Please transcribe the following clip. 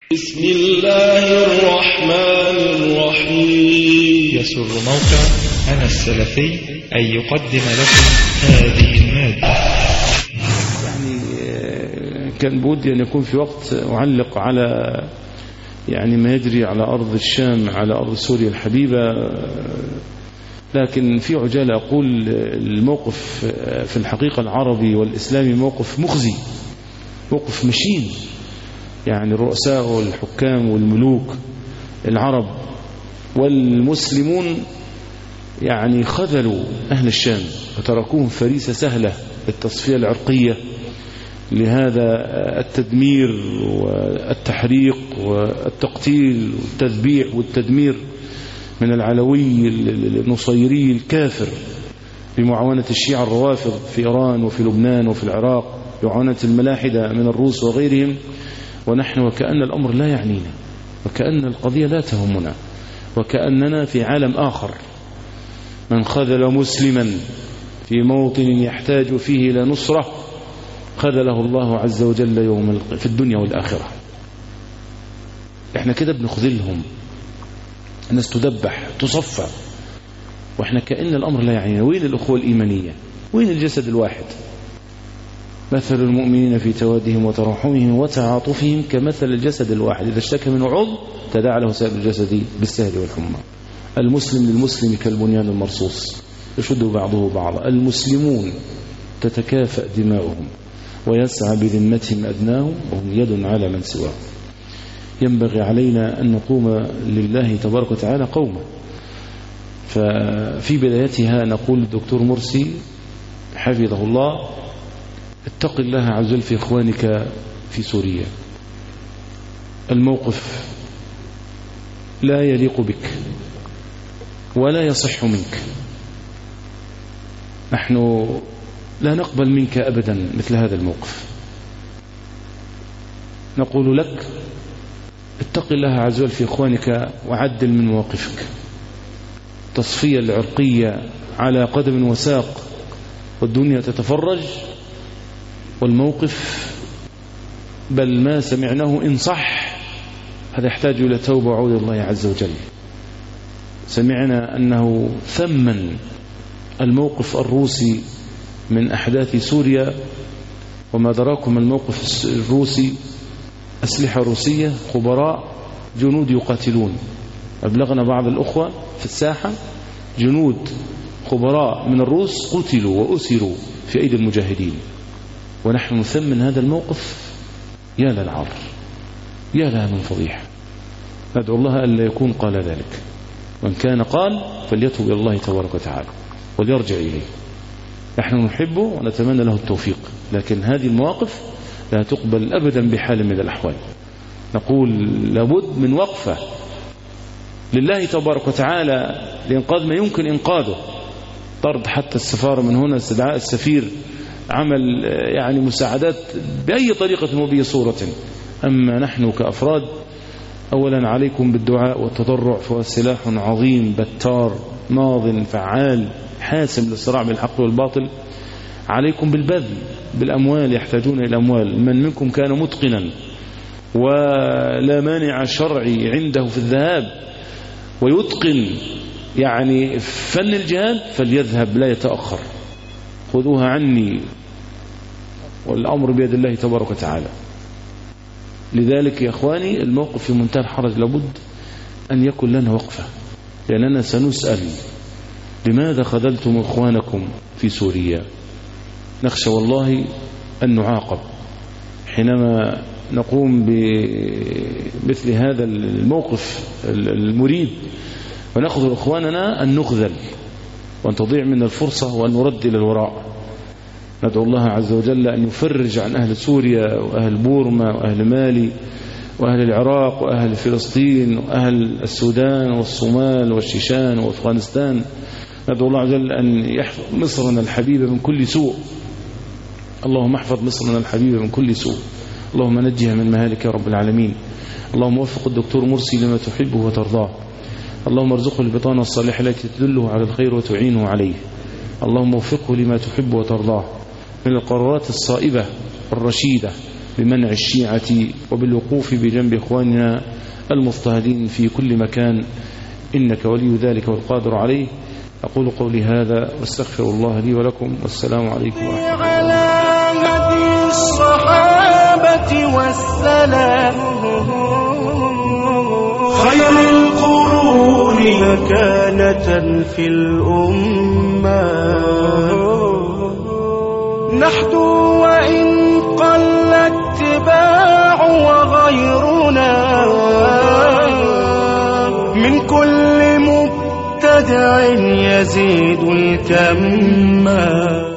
بسم الله الرحمن الرحيم. يسر موقع أنا السلفي أن يقدم لكم هذه المادة. كان بودي أن يكون في وقت أعلق على ما يجري على أرض الشام، على أرض سوريا الحبيبة، لكن في عجالة أقول الموقف في الحقيقة العربي والإسلامي موقف مخزي، موقف مشين. الرؤساء والحكام والملوك العرب والمسلمون خذلوا أهل الشام وتركوهم فريسة سهلة للتصفية العرقية، لهذا التدمير والتحريق والتقتيل والتذبيح والتدمير من العلوي النصيري الكافر بمعاونة الشيعة الروافض في إيران وفي لبنان وفي العراق، بمعاونة الملاحدة من الروس وغيرهم، ونحن وكأن الأمر لا يعنينا، وكأن القضية لا تهمنا، وكأننا في عالم آخر. من خذل مسلما في موطن يحتاج فيه إلى نصرة خذله الله عز وجل في الدنيا والآخرة. احنا كده بنخذلهم، الناس تدبح تصفى، واحنا كأن الأمر لا يعنينا. وين الأخوة الإيمانية؟ وين الجسد الواحد؟ مثل المؤمنين في توادهم وتراحمهم وتعاطفهم كمثل الجسد الواحد إذا اشتكى منه عضو تداعى له سائر الجسد بالسهر والحمى. المسلم للمسلم كالبنيان المرصوص يشد بعضه بعضا. المسلمون تتكافأ دماؤهم ويسعى بذمتهم أدناهم وهم يد على من سواهم. ينبغي علينا أن نقوم لله تبارك وتعالى قوما. ففي بدايتها نقول الدكتور مرسي حفظه الله: اتق الله عز وجل في إخوانك في سوريا. الموقف لا يليق بك ولا يصح منك. نحن لا نقبل منك أبدا مثل هذا الموقف. نقول لك اتق الله عز وجل في إخوانك وعدل من مواقفك. تصفية العرقية على قدم وساق والدنيا تتفرج، والموقف بل ما سمعناه إن صح هذا يحتاج إلى توبة وعودة الله عز وجل. سمعنا أنه ثمن الموقف الروسي من أحداث سوريا، وما دراكم الموقف الروسي، أسلحة روسية، خبراء، جنود يقاتلون. أبلغنا بعض الأخوة في الساحة جنود خبراء من الروس قتلوا وأسروا في أيدي المجاهدين، ونحن نثمن هذا الموقف. يا للعار، يا لها من فضيحة. ندعو الله ألا يكون قال ذلك، من كان قال فليتوب إلى الله تبارك وتعالى وليرجع إليه. نحن نحبه ونتمنى له التوفيق، لكن هذه المواقف لا تقبل أبدا بحال من الأحوال. نقول لابد من وقفة لله تبارك وتعالى لإنقاذ ما يمكن إنقاذه. طرد حتى السفارة من هنا، استدعاء السفير، عمل مساعدات بأي طريقة وبأي صورة. أما نحن كأفراد، أولا عليكم بالدعاء والتضرع، فهو سلاح عظيم بتار ناض فعال حاسم للصراع بالحق والباطل. عليكم بالبذل بالأموال، يحتاجون إلى الأموال. من منكم كان متقنا ولا مانع شرعي عنده في الذهاب ويتقن فن الجهاد فليذهب لا يتأخر. خذوها عني، والأمر بيد الله تبارك وتعالى. لذلك يا أخواني الموقف في منتهى الحرج، لابد أن يكون لنا وقفة، لأننا سنسأل لماذا خذلتم إخوانكم في سوريا. نخشى والله أن نعاقب حينما نقوم بمثل هذا الموقف المريب، ونأخذ إخواننا أن نخذل وأن تضيع من الفرصة وأن نرد إلى الوراء. ندعو الله عز وجل أن يفرج عن أهل سوريا وأهل بورما وأهل مالي وأهل العراق وأهل فلسطين وأهل السودان والصومال والشيشان وأفغانستان. ندعو الله عز وجل أن يحفظ مصرنا الحبيبة من كل سوء. اللهم احفظ مصرنا الحبيبة من كل سوء. اللهم نجيها من مهالك يا رب العالمين. اللهم وفق الدكتور مرسي لما تحبه وترضاه. اللهم ارزقه البطانة الصالحة التي تدله على الخير وتعينه عليه. اللهم وفقه لما تحب وترضاه من القرارات الصائبة الرشيدة بمنع الشيعة وبالوقوف بجنب إخواننا المضطهدين في كل مكان، إنك ولي ذلك والقادر عليه. أقول قولي هذا واستغفر الله لي ولكم، والسلام عليكم ورحمة الله. على هدي الصحابة والسلام خير القرون مكانة في الأمة، نحدو وإن قل اتباع وغيرنا من كل مبتدع يزيد الكم.